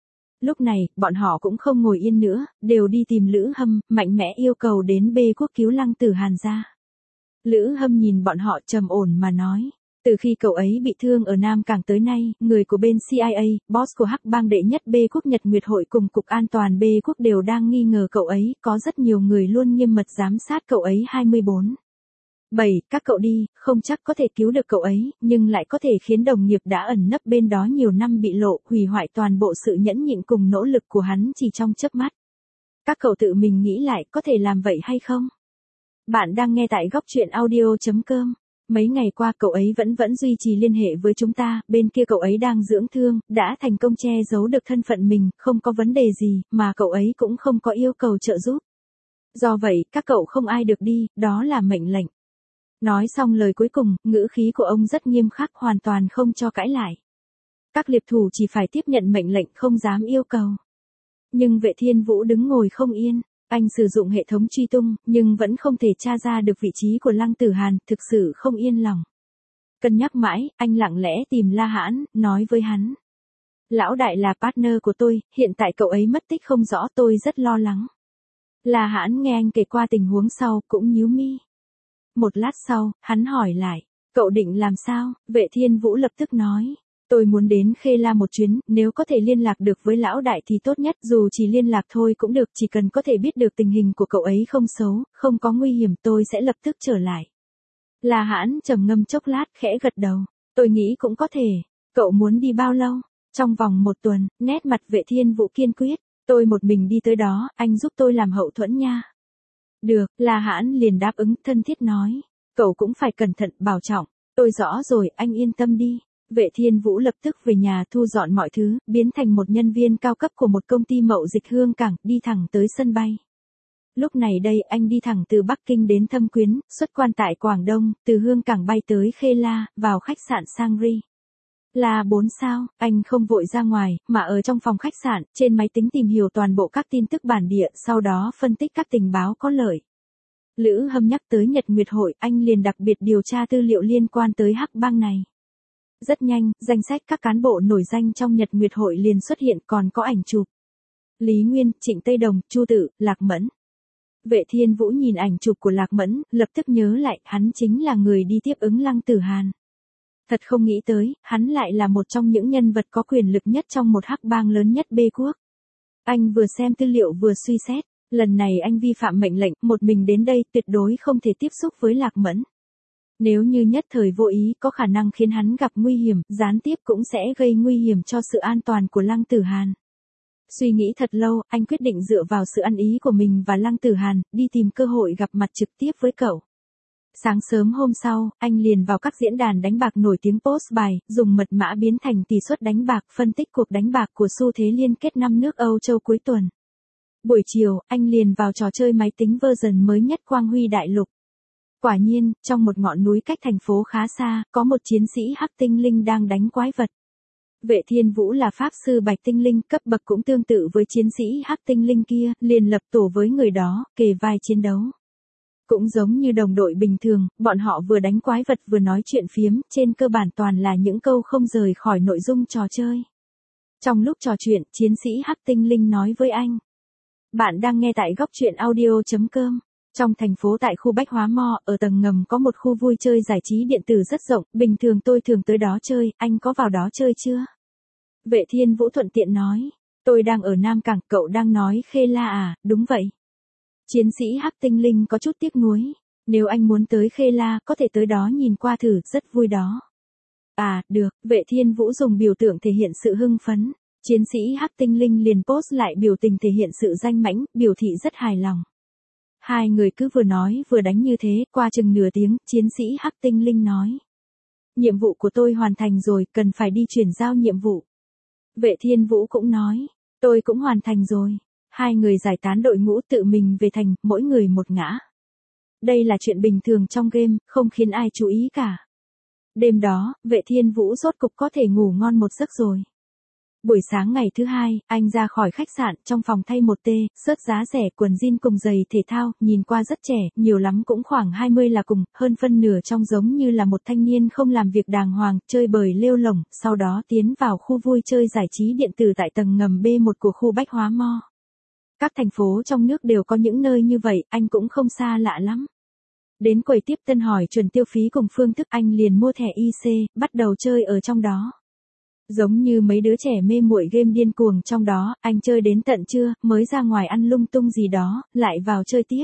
Lúc này, bọn họ cũng không ngồi yên nữa, đều đi tìm Lữ Hâm, mạnh mẽ yêu cầu đến B quốc cứu Lăng Tử Hàn ra. Lữ Hâm nhìn bọn họ trầm ổn mà nói. Từ khi cậu ấy bị thương ở Nam Cảng tới nay, người của bên CIA, boss của hắc bang đệ nhất B quốc Nhật Nguyệt Hội cùng Cục An toàn B quốc đều đang nghi ngờ cậu ấy, có rất nhiều người luôn nghiêm mật giám sát cậu ấy 24/7, các cậu đi, không chắc có thể cứu được cậu ấy, nhưng lại có thể khiến đồng nghiệp đã ẩn nấp bên đó nhiều năm bị lộ, hủy hoại toàn bộ sự nhẫn nhịn cùng nỗ lực của hắn chỉ trong chớp mắt. Các cậu tự mình nghĩ lại có thể làm vậy hay không? Bạn đang nghe tại góc truyện audio.com. Mấy ngày qua cậu ấy vẫn duy trì liên hệ với chúng ta, bên kia cậu ấy đang dưỡng thương, đã thành công che giấu được thân phận mình, không có vấn đề gì, mà cậu ấy cũng không có yêu cầu trợ giúp. Do vậy, các cậu không ai được đi, đó là mệnh lệnh. Nói xong lời cuối cùng, ngữ khí của ông rất nghiêm khắc, hoàn toàn không cho cãi lại. Các liệp thủ chỉ phải tiếp nhận mệnh lệnh, không dám yêu cầu. Nhưng Vệ Thiên Vũ đứng ngồi không yên, anh sử dụng hệ thống truy tung, nhưng vẫn không thể tra ra được vị trí của Lăng Tử Hàn, thực sự không yên lòng. Cân nhắc mãi, anh lặng lẽ tìm La Hãn, nói với hắn. Lão đại là partner của tôi, hiện tại cậu ấy mất tích không rõ, tôi rất lo lắng. La Hãn nghe anh kể qua tình huống sau, cũng nhíu mi. Một lát sau, hắn hỏi lại, cậu định làm sao? Vệ Thiên Vũ lập tức nói, tôi muốn đến Khê La một chuyến, nếu có thể liên lạc được với lão đại thì tốt nhất, dù chỉ liên lạc thôi cũng được, chỉ cần có thể biết được tình hình của cậu ấy không xấu, không có nguy hiểm, tôi sẽ lập tức trở lại. La Hãn trầm ngâm chốc lát, khẽ gật đầu, tôi nghĩ cũng có thể. Cậu muốn đi bao lâu? Trong vòng 1 tuần, nét mặt Vệ Thiên Vũ kiên quyết, tôi một mình đi tới đó, anh giúp tôi làm hậu thuẫn nha. Được, La Hãn liền đáp ứng, thân thiết nói, cậu cũng phải cẩn thận, bảo trọng. Tôi rõ rồi, anh yên tâm đi. Vệ Thiên Vũ lập tức về nhà thu dọn mọi thứ, biến thành một nhân viên cao cấp của một công ty mậu dịch Hương Cảng, đi thẳng tới sân bay. Lúc này đây anh đi thẳng từ Bắc Kinh đến Thâm Quyến, xuất quan tại Quảng Đông, từ Hương Cảng bay tới Khê La, vào khách sạn Sangri. Là 4 sao, anh không vội ra ngoài, mà ở trong phòng khách sạn, trên máy tính tìm hiểu toàn bộ các tin tức bản địa, sau đó phân tích các tình báo có lợi. Lữ Hâm nhắc tới Nhật Nguyệt Hội, anh liền đặc biệt điều tra tư liệu liên quan tới hắc bang này. Rất nhanh, danh sách các cán bộ nổi danh trong Nhật Nguyệt Hội liền xuất hiện, còn có ảnh chụp. Lý Nguyên, Trịnh Tây Đồng, Chu Tự, Lạc Mẫn. Vệ Thiên Vũ nhìn ảnh chụp của Lạc Mẫn, lập tức nhớ lại, hắn chính là người đi tiếp ứng Lăng Tử Hàn. Thật không nghĩ tới, hắn lại là một trong những nhân vật có quyền lực nhất trong một hắc bang lớn nhất B quốc. Anh vừa xem tư liệu vừa suy xét, lần này anh vi phạm mệnh lệnh, một mình đến đây, tuyệt đối không thể tiếp xúc với Lạc Mẫn. Nếu như nhất thời vô ý, có khả năng khiến hắn gặp nguy hiểm, gián tiếp cũng sẽ gây nguy hiểm cho sự an toàn của Lăng Tử Hàn. Suy nghĩ thật lâu, anh quyết định dựa vào sự ăn ý của mình và Lăng Tử Hàn, đi tìm cơ hội gặp mặt trực tiếp với cậu. Sáng sớm hôm sau, anh liền vào các diễn đàn đánh bạc nổi tiếng post bài, dùng mật mã biến thành tỷ suất đánh bạc, phân tích cuộc đánh bạc của xu thế liên kết 5 nước Âu Châu cuối tuần. Buổi chiều, anh liền vào trò chơi máy tính version mới nhất Quang Huy Đại Lục. Quả nhiên, trong một ngọn núi cách thành phố khá xa, có một chiến sĩ hắc tinh linh đang đánh quái vật. Vệ Thiên Vũ là pháp sư bạch tinh linh, cấp bậc cũng tương tự với chiến sĩ hắc tinh linh kia, liền lập tổ với người đó, kề vai chiến đấu. Cũng giống như đồng đội bình thường, bọn họ vừa đánh quái vật vừa nói chuyện phiếm, trên cơ bản toàn là những câu không rời khỏi nội dung trò chơi. Trong lúc trò chuyện, chiến sĩ hắc tinh linh nói với anh. Bạn đang nghe tại góc truyện audio.com. Trong thành phố tại khu Bách Hóa Mall, ở tầng ngầm có một khu vui chơi giải trí điện tử rất rộng, bình thường tôi thường tới đó chơi, anh có vào đó chơi chưa? Vệ Thiên Vũ thuận tiện nói, tôi đang ở Nam Cảng, cậu đang nói Khê La à, đúng vậy. Chiến sĩ hắc tinh linh có chút tiếc nuối, nếu anh muốn tới Khê La, có thể tới đó nhìn qua thử, rất vui đó. À, được, Vệ Thiên Vũ dùng biểu tượng thể hiện sự hưng phấn, chiến sĩ hắc tinh linh liền post lại biểu tình thể hiện sự danh mãnh, biểu thị rất hài lòng. Hai người cứ vừa nói vừa đánh như thế, qua chừng nửa tiếng, chiến sĩ hắc tinh linh nói. Nhiệm vụ của tôi hoàn thành rồi, cần phải đi chuyển giao nhiệm vụ. Vệ Thiên Vũ cũng nói, tôi cũng hoàn thành rồi. Hai người giải tán đội ngũ tự mình về thành, mỗi người một ngã. Đây là chuyện bình thường trong game, không khiến ai chú ý cả. Đêm đó, Vệ Thiên Vũ rốt cục có thể ngủ ngon một giấc rồi. Buổi sáng ngày thứ hai, anh ra khỏi khách sạn, trong phòng thay một shirt giá rẻ, quần jean cùng giày thể thao, nhìn qua rất trẻ, nhiều lắm cũng khoảng 20 là cùng, hơn phân nửa trông giống như là một thanh niên không làm việc đàng hoàng, chơi bời lêu lổng, sau đó tiến vào khu vui chơi giải trí điện tử tại tầng ngầm B1 của khu Bách Hóa Mall. Các thành phố trong nước đều có những nơi như vậy, anh cũng không xa lạ lắm. Đến quầy tiếp tân hỏi chuẩn tiêu phí cùng phương thức, anh liền mua thẻ IC, bắt đầu chơi ở trong đó. Giống như mấy đứa trẻ mê muội game điên cuồng trong đó, anh chơi đến tận trưa, mới ra ngoài ăn lung tung gì đó, lại vào chơi tiếp.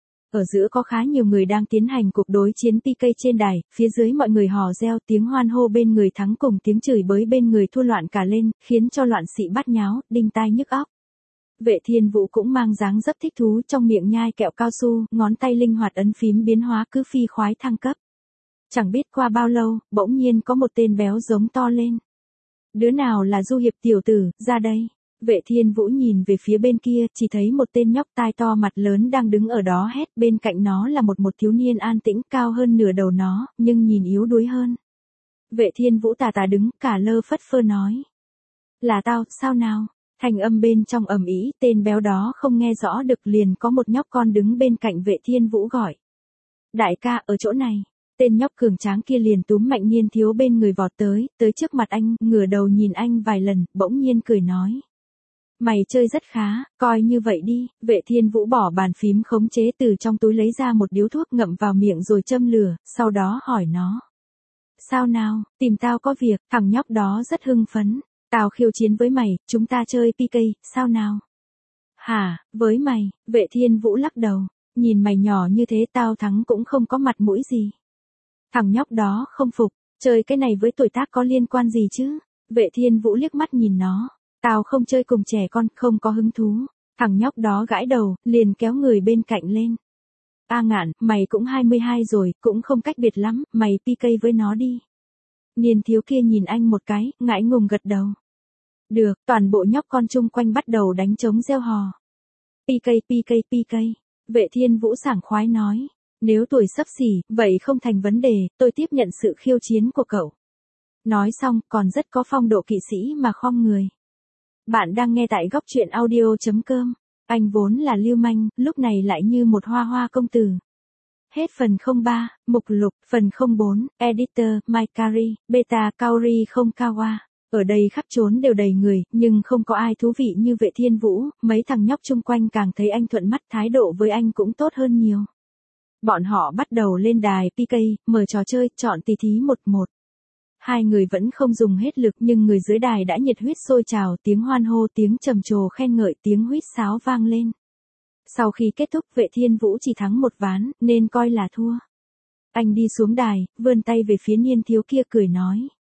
Ở giữa có khá nhiều người đang tiến hành cuộc đối chiến PK trên đài, phía dưới mọi người hò reo, tiếng hoan hô bên người thắng cùng tiếng chửi bới bên người thua loạn cả lên, khiến cho loạn xị bát nháo, đinh tai nhức óc. Vệ Thiên Vũ cũng mang dáng dấp thích thú, trong miệng nhai kẹo cao su, ngón tay linh hoạt ấn phím biến hóa cứ phi khoái thăng cấp. Chẳng biết qua bao lâu, bỗng nhiên có một tên béo giống to lên. Đứa nào là du hiệp tiểu tử, ra đây. Vệ Thiên Vũ nhìn về phía bên kia, chỉ thấy một tên nhóc tai to mặt lớn đang đứng ở đó hét, bên cạnh nó là một thiếu niên an tĩnh cao hơn nửa đầu nó, nhưng nhìn yếu đuối hơn. Vệ Thiên Vũ tà tà đứng, cả lơ phất phơ nói. Là tao, sao nào? Thanh âm bên trong ầm ĩ, tên béo đó không nghe rõ được, liền có một nhóc con đứng bên cạnh Vệ Thiên Vũ gọi. Đại ca, ở chỗ này. Tên nhóc cường tráng kia liền túm mạnh Niên Thiếu bên người vọt tới trước mặt anh, ngửa đầu nhìn anh vài lần, bỗng nhiên cười nói. Mày chơi rất khá, coi như vậy đi. Vệ Thiên Vũ bỏ bàn phím khống chế, từ trong túi lấy ra một điếu thuốc ngậm vào miệng rồi châm lửa, sau đó hỏi nó. Sao nào, tìm tao có việc? Thằng nhóc đó rất hưng phấn. Tao khiêu chiến với mày, chúng ta chơi PK, sao nào? Hả, với mày? Vệ Thiên Vũ lắc đầu. Nhìn mày nhỏ như thế tao thắng cũng không có mặt mũi gì. Thằng nhóc đó không phục, chơi cái này với tuổi tác có liên quan gì chứ? Vệ Thiên Vũ liếc mắt nhìn nó. Tao không chơi cùng trẻ con, không có hứng thú. Thằng nhóc đó gãi đầu, liền kéo người bên cạnh lên. A Ngạn, mày cũng 22 rồi, cũng không cách biệt lắm, mày PK với nó đi. Niên Thiếu kia nhìn anh một cái, ngại ngùng gật đầu. Được, toàn bộ nhóc con chung quanh bắt đầu đánh trống reo hò. PK. Vệ Thiên Vũ sảng khoái nói. Nếu tuổi xấp xỉ, vậy không thành vấn đề, tôi tiếp nhận sự khiêu chiến của cậu. Nói xong, còn rất có phong độ kỵ sĩ mà khom người. Bạn đang nghe tại góc truyện audio.com. Anh vốn là lưu manh, lúc này lại như một hoa hoa công tử. Hết phần 03, mục lục, phần 04, editor, Maikari, beta Kaori không Kawa. Ở đây khắp trốn đều đầy người, nhưng không có ai thú vị như Vệ Thiên Vũ, mấy thằng nhóc chung quanh càng thấy anh thuận mắt, thái độ với anh cũng tốt hơn nhiều. Bọn họ bắt đầu lên đài PK, mở trò chơi, chọn tỷ thí 1-1. Hai người vẫn không dùng hết lực nhưng người dưới đài đã nhiệt huyết sôi trào, tiếng hoan hô, tiếng trầm trồ khen ngợi, tiếng huýt sáo vang lên. Sau khi kết thúc Vệ Thiên Vũ chỉ thắng một ván, nên coi là thua. Anh đi xuống đài, vươn tay về phía Niên Thiếu kia cười nói.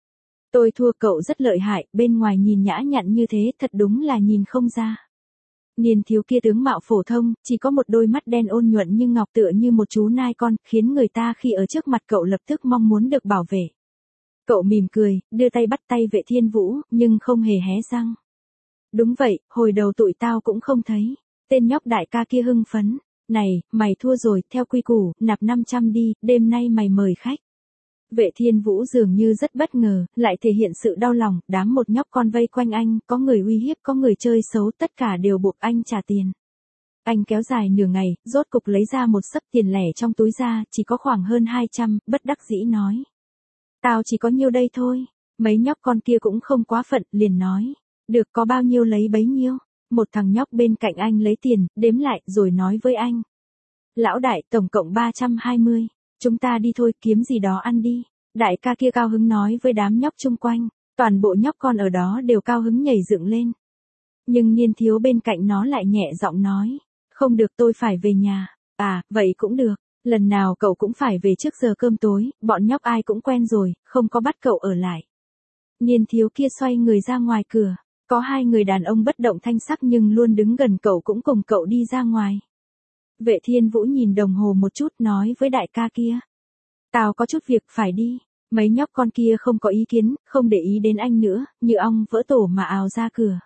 Tôi thua, cậu rất lợi hại, bên ngoài nhìn nhã nhặn như thế, thật đúng là nhìn không ra. Niên Thiếu kia tướng mạo phổ thông, chỉ có một đôi mắt đen ôn nhuận như ngọc, tựa như một chú nai con, khiến người ta khi ở trước mặt cậu lập tức mong muốn được bảo vệ. Cậu mỉm cười, đưa tay bắt tay Vệ Thiên Vũ, nhưng không hề hé răng. Đúng vậy, hồi đầu tụi tao cũng không thấy. Tên nhóc đại ca kia hưng phấn. Này, mày thua rồi, theo quy củ, nạp 500 đi, đêm nay mày mời khách. Vệ Thiên Vũ dường như rất bất ngờ, lại thể hiện sự đau lòng, đám một nhóc con vây quanh anh, có người uy hiếp, có người chơi xấu, tất cả đều buộc anh trả tiền. Anh kéo dài nửa ngày, rốt cục lấy ra một xấp tiền lẻ trong túi ra, chỉ có khoảng hơn 200, bất đắc dĩ nói. Tao chỉ có nhiêu đây thôi. Mấy nhóc con kia cũng không quá phận, liền nói. Được, có bao nhiêu lấy bấy nhiêu. Một thằng nhóc bên cạnh anh lấy tiền, đếm lại, rồi nói với anh. Lão đại, tổng cộng 320. Chúng ta đi thôi, kiếm gì đó ăn đi. Đại ca kia cao hứng nói với đám nhóc chung quanh. Toàn bộ nhóc con ở đó đều cao hứng nhảy dựng lên. Nhưng Niên Thiếu bên cạnh nó lại nhẹ giọng nói. Không được, tôi phải về nhà. À, vậy cũng được. Lần nào cậu cũng phải về trước giờ cơm tối, bọn nhóc ai cũng quen rồi, không có bắt cậu ở lại. Niên Thiếu kia xoay người ra ngoài cửa. Có hai người đàn ông bất động thanh sắc nhưng luôn đứng gần cậu cũng cùng cậu đi ra ngoài. Vệ Thiên Vũ nhìn đồng hồ một chút nói với đại ca kia. Tao có chút việc phải đi. Mấy nhóc con kia không có ý kiến, không để ý đến anh nữa, như ong vỡ tổ mà ào ra cửa.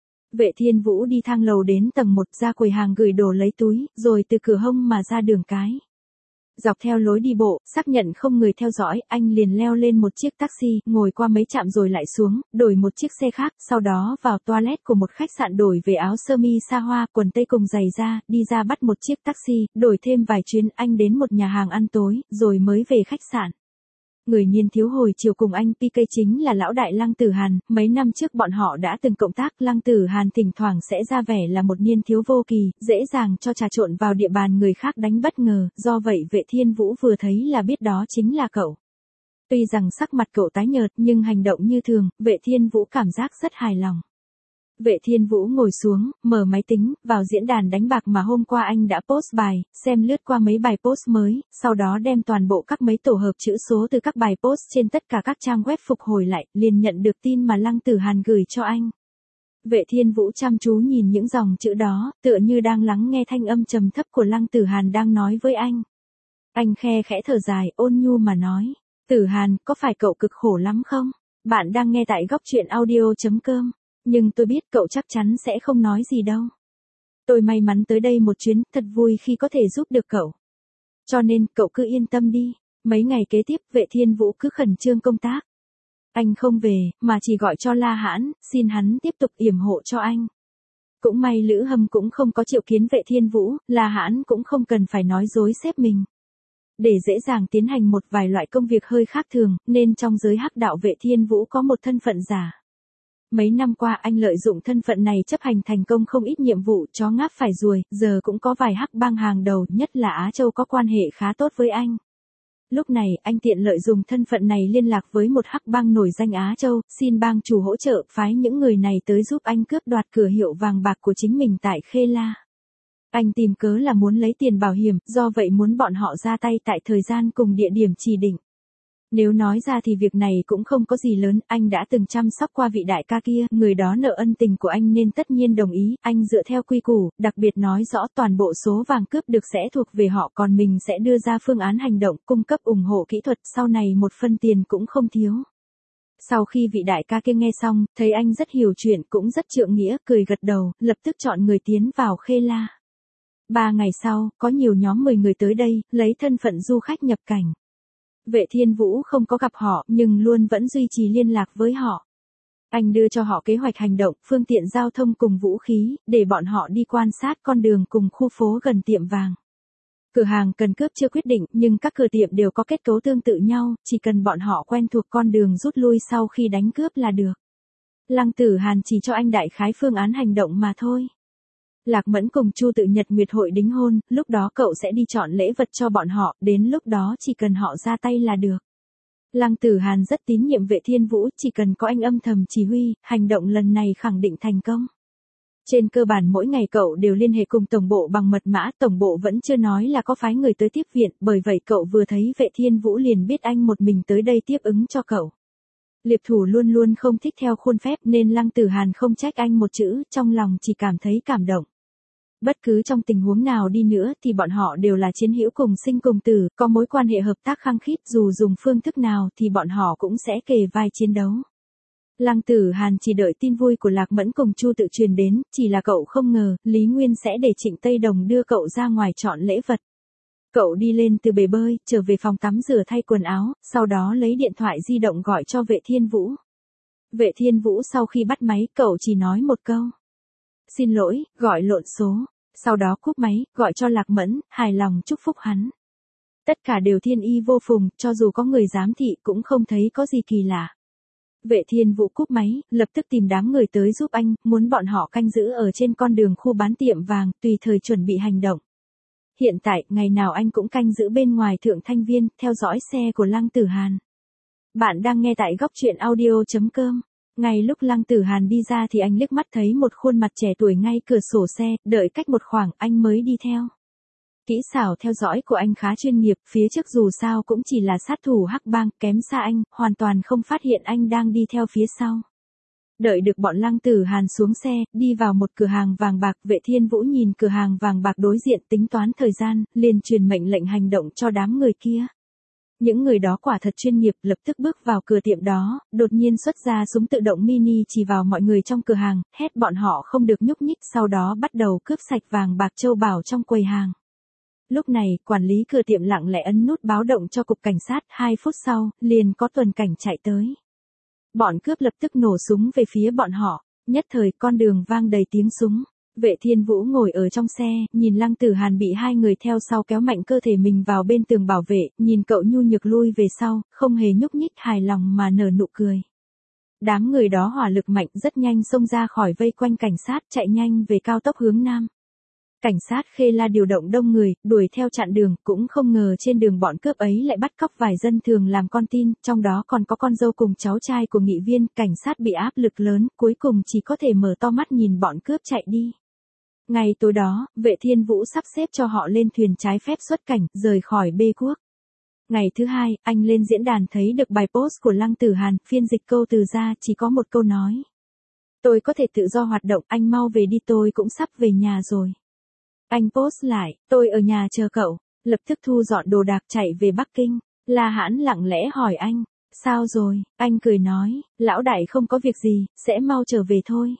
Vệ Thiên Vũ đi thang lầu đến tầng 1 ra quầy hàng gửi đồ lấy túi, rồi từ cửa hông mà ra đường cái. Dọc theo lối đi bộ, xác nhận không người theo dõi, anh liền leo lên một chiếc taxi, ngồi qua mấy trạm rồi lại xuống, đổi một chiếc xe khác, sau đó vào toilet của một khách sạn đổi về áo sơ mi sa hoa, quần tây cùng giày da, đi ra bắt một chiếc taxi, đổi thêm vài chuyến, anh đến một nhà hàng ăn tối, rồi mới về khách sạn. Người Niên Thiếu hồi chiều cùng anh PK chính là lão đại Lăng Tử Hàn, mấy năm trước bọn họ đã từng cộng tác, Lăng Tử Hàn thỉnh thoảng sẽ ra vẻ là một Niên Thiếu vô kỳ, dễ dàng cho trà trộn vào địa bàn người khác đánh bất ngờ, do vậy Vệ Thiên Vũ vừa thấy là biết đó chính là cậu. Tuy rằng sắc mặt cậu tái nhợt nhưng hành động như thường, Vệ Thiên Vũ cảm giác rất hài lòng. Vệ Thiên Vũ ngồi xuống, mở máy tính, vào diễn đàn đánh bạc mà hôm qua anh đã post bài, xem lướt qua mấy bài post mới, sau đó đem toàn bộ các mấy tổ hợp chữ số từ các bài post trên tất cả các trang web phục hồi lại, liền nhận được tin mà Lăng Tử Hàn gửi cho anh. Vệ Thiên Vũ chăm chú nhìn những dòng chữ đó, tựa như đang lắng nghe thanh âm trầm thấp của Lăng Tử Hàn đang nói với anh. Anh khe khẽ thở dài, ôn nhu mà nói, Tử Hàn, có phải cậu cực khổ lắm không? Bạn đang nghe tại góc truyện audio.com. Nhưng tôi biết cậu chắc chắn sẽ không nói gì đâu. Tôi may mắn tới đây một chuyến, thật vui khi có thể giúp được cậu. Cho nên, cậu cứ yên tâm đi. Mấy ngày kế tiếp, Vệ Thiên Vũ cứ khẩn trương công tác. Anh không về, mà chỉ gọi cho La Hãn, xin hắn tiếp tục yểm hộ cho anh. Cũng may Lữ Hâm cũng không có triệu kiến Vệ Thiên Vũ, La Hãn cũng không cần phải nói dối sếp mình. Để dễ dàng tiến hành một vài loại công việc hơi khác thường, nên trong giới hắc đạo Vệ Thiên Vũ có một thân phận giả. Mấy năm qua anh lợi dụng thân phận này chấp hành thành công không ít nhiệm vụ chó ngáp phải ruồi, giờ cũng có vài hắc bang hàng đầu, nhất là Á Châu có quan hệ khá tốt với anh. Lúc này, anh tiện lợi dùng thân phận này liên lạc với một hắc bang nổi danh Á Châu, xin bang chủ hỗ trợ phái những người này tới giúp anh cướp đoạt cửa hiệu vàng bạc của chính mình tại Khê La. Anh tìm cớ là muốn lấy tiền bảo hiểm, do vậy muốn bọn họ ra tay tại thời gian cùng địa điểm chỉ định. Nếu nói ra thì việc này cũng không có gì lớn, anh đã từng chăm sóc qua vị đại ca kia, người đó nợ ân tình của anh nên tất nhiên đồng ý, anh dựa theo quy củ, đặc biệt nói rõ toàn bộ số vàng cướp được sẽ thuộc về họ, còn mình sẽ đưa ra phương án hành động, cung cấp ủng hộ kỹ thuật, sau này một phân tiền cũng không thiếu. Sau khi vị đại ca kia nghe xong, thấy anh rất hiểu chuyện, cũng rất trượng nghĩa, cười gật đầu, lập tức chọn người tiến vào Khê La. 3 ngày sau, có nhiều nhóm 10 người tới đây, lấy thân phận du khách nhập cảnh. Vệ Thiên Vũ không có gặp họ, nhưng luôn vẫn duy trì liên lạc với họ. Anh đưa cho họ kế hoạch hành động, phương tiện giao thông cùng vũ khí, để bọn họ đi quan sát con đường cùng khu phố gần tiệm vàng. Cửa hàng cần cướp chưa quyết định, nhưng các cửa tiệm đều có kết cấu tương tự nhau, chỉ cần bọn họ quen thuộc con đường rút lui sau khi đánh cướp là được. Lăng Tử Hàn chỉ cho anh đại khái phương án hành động mà thôi. Lạc Mẫn cùng Chu Tự Nhật Nguyệt hội đính hôn, lúc đó cậu sẽ đi chọn lễ vật cho bọn họ, đến lúc đó chỉ cần họ ra tay là được. Lăng Tử Hàn rất tín nhiệm Vệ Thiên Vũ, chỉ cần có anh âm thầm chỉ huy, hành động lần này khẳng định thành công. Trên cơ bản mỗi ngày cậu đều liên hệ cùng tổng bộ bằng mật mã, tổng bộ vẫn chưa nói là có phái người tới tiếp viện, bởi vậy cậu vừa thấy Vệ Thiên Vũ liền biết anh một mình tới đây tiếp ứng cho cậu. Liệp thủ luôn luôn không thích theo khuôn phép nên Lăng Tử Hàn không trách anh một chữ, trong lòng chỉ cảm thấy cảm động. Bất cứ trong tình huống nào đi nữa thì bọn họ đều là chiến hữu cùng sinh cùng tử, có mối quan hệ hợp tác khăng khít, dù dùng phương thức nào thì bọn họ cũng sẽ kề vai chiến đấu. Lăng Tử Hàn chỉ đợi tin vui của Lạc Mẫn cùng Chu Tự truyền đến, chỉ là cậu không ngờ, Lý Nguyên sẽ để Trịnh Tây Đồng đưa cậu ra ngoài chọn lễ vật. Cậu đi lên từ bể bơi, trở về phòng tắm rửa thay quần áo, sau đó lấy điện thoại di động gọi cho Vệ Thiên Vũ. Vệ Thiên Vũ sau khi bắt máy, cậu chỉ nói một câu. Xin lỗi, gọi lộn số. Sau đó cúp máy, gọi cho Lạc Mẫn, hài lòng chúc phúc hắn. Tất cả đều thiên y vô phùng, cho dù có người giám thị cũng không thấy có gì kỳ lạ. Vệ Thiên Vũ cúp máy, lập tức tìm đám người tới giúp anh, muốn bọn họ canh giữ ở trên con đường khu bán tiệm vàng, tùy thời chuẩn bị hành động. Hiện tại, ngày nào anh cũng canh giữ bên ngoài Thượng Thanh Viên, theo dõi xe của Lăng Tử Hàn. Bạn đang nghe tại góc truyện audio.com. Ngay lúc Lăng Tử Hàn đi ra thì anh liếc mắt thấy một khuôn mặt trẻ tuổi ngay cửa sổ xe, đợi cách một khoảng, anh mới đi theo. Kỹ xảo theo dõi của anh khá chuyên nghiệp, phía trước dù sao cũng chỉ là sát thủ hắc bang, kém xa anh, hoàn toàn không phát hiện anh đang đi theo phía sau. Đợi được bọn Lăng Tử Hàn xuống xe, đi vào một cửa hàng vàng bạc, Vệ Thiên Vũ nhìn cửa hàng vàng bạc đối diện tính toán thời gian, liền truyền mệnh lệnh hành động cho đám người kia. Những người đó quả thật chuyên nghiệp, lập tức bước vào cửa tiệm đó, đột nhiên xuất ra súng tự động mini chỉ vào mọi người trong cửa hàng, hét bọn họ không được nhúc nhích, sau đó bắt đầu cướp sạch vàng bạc châu bảo trong quầy hàng. Lúc này, quản lý cửa tiệm lặng lẽ ấn nút báo động cho cục cảnh sát, 2 phút sau, liền có tuần cảnh chạy tới. Bọn cướp lập tức nổ súng về phía bọn họ, nhất thời con đường vang đầy tiếng súng. Vệ Thiên Vũ ngồi ở trong xe, nhìn Lăng Tử Hàn bị 2 người theo sau kéo mạnh cơ thể mình vào bên tường bảo vệ, nhìn cậu nhu nhược lui về sau, không hề nhúc nhích, hài lòng mà nở nụ cười. Đám người đó hỏa lực mạnh, rất nhanh xông ra khỏi vây quanh cảnh sát, chạy nhanh về cao tốc hướng nam. Cảnh sát Khê La điều động đông người, đuổi theo chặn đường, cũng không ngờ trên đường bọn cướp ấy lại bắt cóc vài dân thường làm con tin, trong đó còn có con dâu cùng cháu trai của nghị viên, cảnh sát bị áp lực lớn, cuối cùng chỉ có thể mở to mắt nhìn bọn cướp chạy đi. Ngày tối đó, Vệ Thiên Vũ sắp xếp cho họ lên thuyền trái phép xuất cảnh, rời khỏi Bê Quốc. Ngày thứ 2, anh lên diễn đàn thấy được bài post của Lăng Tử Hàn, phiên dịch câu từ ra chỉ có một câu nói. Tôi có thể tự do hoạt động, anh mau về đi, tôi cũng sắp về nhà rồi. Anh post lại, tôi ở nhà chờ cậu, lập tức thu dọn đồ đạc chạy về Bắc Kinh. La Hãn lặng lẽ hỏi anh, Sao rồi, anh cười nói, lão đại không có việc gì, sẽ mau trở về thôi.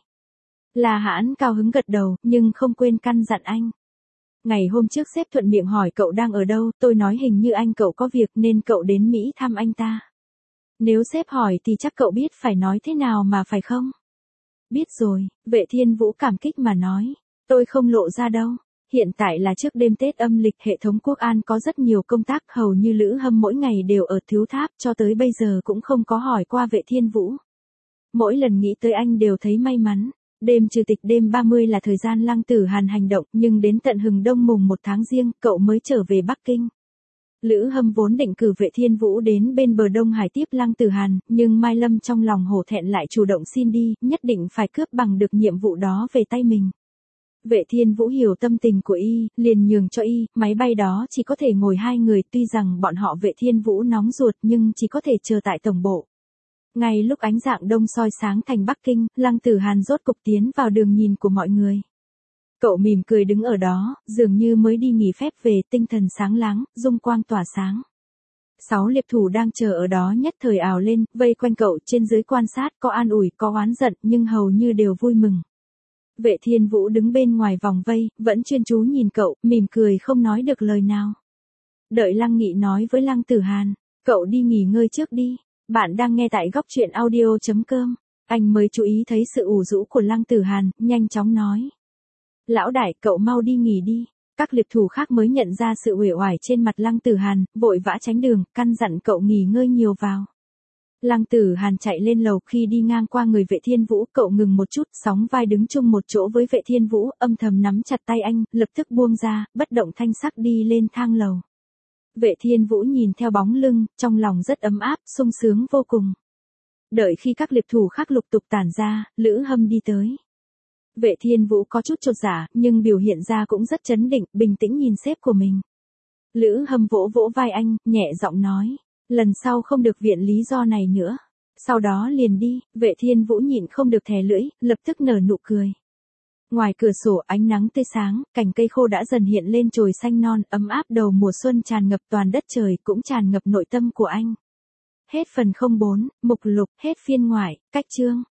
La Hãn cao hứng gật đầu, nhưng không quên căn dặn anh. Ngày hôm trước sếp thuận miệng hỏi cậu đang ở đâu, tôi nói hình như anh cậu có việc nên cậu đến Mỹ thăm anh ta. Nếu sếp hỏi thì chắc cậu biết phải nói thế nào mà phải không? Biết rồi, Vệ Thiên Vũ cảm kích mà nói. Tôi không lộ ra đâu. Hiện tại là trước đêm Tết âm lịch, hệ thống quốc an có rất nhiều công tác, hầu như Lữ Hâm mỗi ngày đều ở thiếu tháp, cho tới bây giờ cũng không có hỏi qua Vệ Thiên Vũ. Mỗi lần nghĩ tới anh đều thấy may mắn. Đêm trừ tịch đêm 30 là thời gian Lăng Tử Hàn hành động, nhưng đến tận Hừng Đông mùng 1 tháng Giêng, cậu mới trở về Bắc Kinh. Lữ Hâm vốn định cử Vệ Thiên Vũ đến bên bờ Đông Hải tiếp Lăng Tử Hàn, nhưng Mai Lâm trong lòng hổ thẹn lại chủ động xin đi, nhất định phải cướp bằng được nhiệm vụ đó về tay mình. Vệ Thiên Vũ hiểu tâm tình của y, liền nhường cho y, máy bay đó chỉ có thể ngồi 2 người, tuy rằng bọn họ Vệ Thiên Vũ nóng ruột nhưng chỉ có thể chờ tại tổng bộ. Ngay lúc ánh rạng đông soi sáng thành Bắc Kinh, Lăng Tử Hàn rốt cục tiến vào đường nhìn của mọi người. Cậu mỉm cười đứng ở đó, dường như mới đi nghỉ phép về, tinh thần sáng láng, dung quang tỏa sáng. 6 liệp thủ đang chờ ở đó nhất thời ào lên, vây quanh cậu, trên dưới quan sát, có an ủi, có oán giận, nhưng hầu như đều vui mừng. Vệ Thiên Vũ đứng bên ngoài vòng vây, vẫn chuyên chú nhìn cậu, mỉm cười không nói được lời nào. Đợi Lăng Nghị nói với Lăng Tử Hàn, cậu đi nghỉ ngơi trước đi. Bạn đang nghe tại góc truyện audio.com. Anh mới chú ý thấy sự ủ rũ của Lăng Tử Hàn, nhanh chóng nói. Lão đại, cậu mau đi nghỉ đi. Các liệp thủ khác mới nhận ra sự uể oải trên mặt Lăng Tử Hàn, vội vã tránh đường, căn dặn cậu nghỉ ngơi nhiều vào. Lăng Tử Hàn chạy lên lầu, khi đi ngang qua người Vệ Thiên Vũ, cậu ngừng một chút, sóng vai đứng chung một chỗ với Vệ Thiên Vũ, âm thầm nắm chặt tay anh, lập tức buông ra, bất động thanh sắc đi lên thang lầu. Vệ Thiên Vũ nhìn theo bóng lưng, trong lòng rất ấm áp, sung sướng vô cùng. Đợi khi các liệp thủ khác lục tục tản ra, Lữ Hâm đi tới. Vệ Thiên Vũ có chút chột dạ, nhưng biểu hiện ra cũng rất trấn định, bình tĩnh nhìn sếp của mình. Lữ Hâm vỗ vỗ vai anh, nhẹ giọng nói, lần sau không được viện lý do này nữa. Sau đó liền đi, Vệ Thiên Vũ nhịn không được thè lưỡi, lập tức nở nụ cười. Ngoài cửa sổ ánh nắng tươi sáng, cành cây khô đã dần hiện lên chồi xanh non, ấm áp, đầu mùa xuân tràn ngập toàn đất trời, cũng tràn ngập nội tâm của anh. Hết phần 04, mục lục, hết phiên ngoại, cách chương.